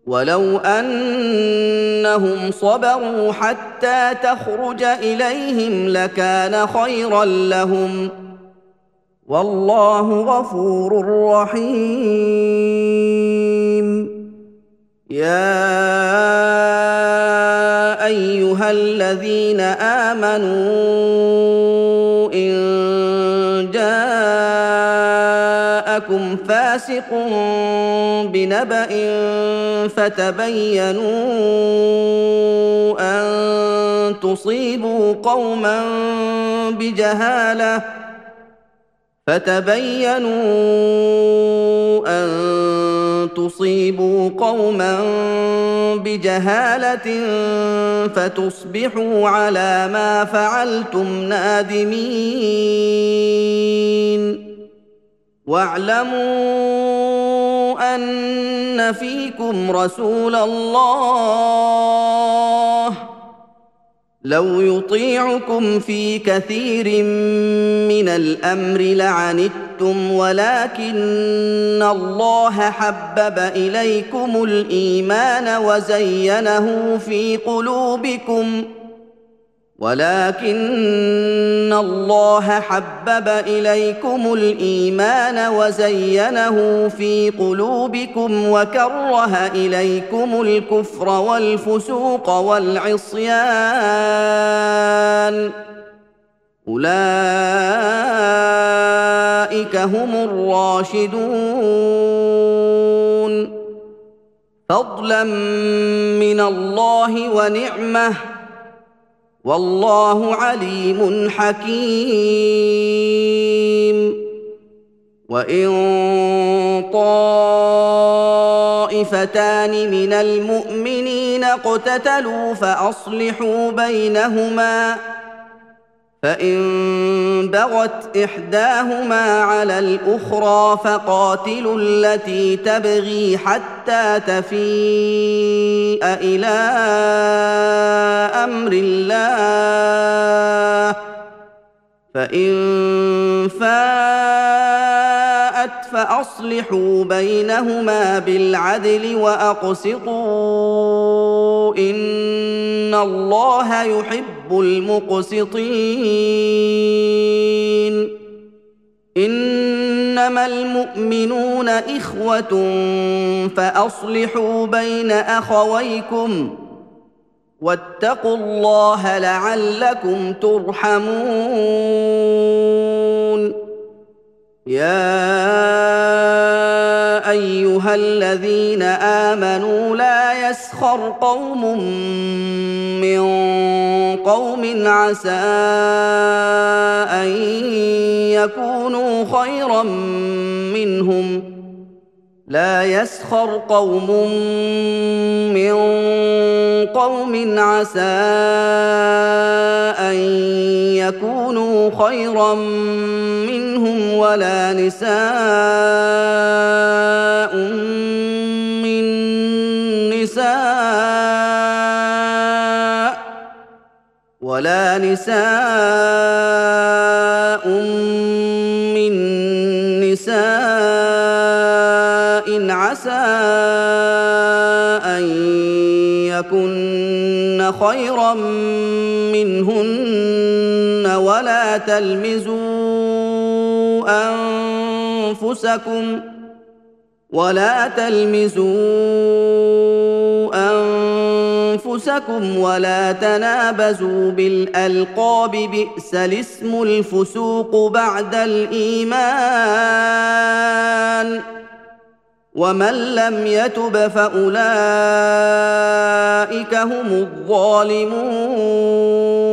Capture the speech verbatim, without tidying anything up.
ولو أنهم صبروا حتى تخرج إليهم لكان خيرا لهم والله غفور رحيم. يا أيها الذين آمنوا إن جاءكم فاسق بنبأ فتبينوا أن تصيبوا قوما بجهالة فتبينوا أن تصيبوا قوما بجهالة فتصبحوا على ما فعلتم نادمين. واعلموا أن فيكم رسول الله لو يطيعكم في كثير من الأمر لعنتم ولكن الله حبب إليكم الإيمان وزينه في قلوبكم ولكن الله حبب إليكم الإيمان وزينه في قلوبكم وكره إليكم الكفر والفسوق والعصيان أولئك هم الراشدون فضلا من الله ونعمه والله عليم حكيم. وإن طائفتان من المؤمنين اقتتلوا فأصلحوا بينهما فإن بغت إحداهما على الأخرى فقاتلوا التي تبغي حتى تفيء إلى أمر الله فإن فاءت فأصلحوا بينهما بالعدل وأقسطوا إن الله يحب المقسطين. إنما المؤمنون إخوة فأصلحوا بين أخويكم واتقوا الله لعلكم ترحمون. يا أيها الذين آمنوا لا يسخر قوم من قوم عسى أن يكونوا خيرا منهم لا يسخر قوم من قوم عسى أن يكونوا خيرا منهم ولا نساء من نساء ولا نساء من نساء عسى أن يكن خيرا منهن ولا تلمزوا أنفسكم ولا تلمزوا أنفسكم ولا تنابزوا بالألقاب بئس الاسم الفسوق بعد الإيمان ومن لم يتب فأولئك هم الظالمون.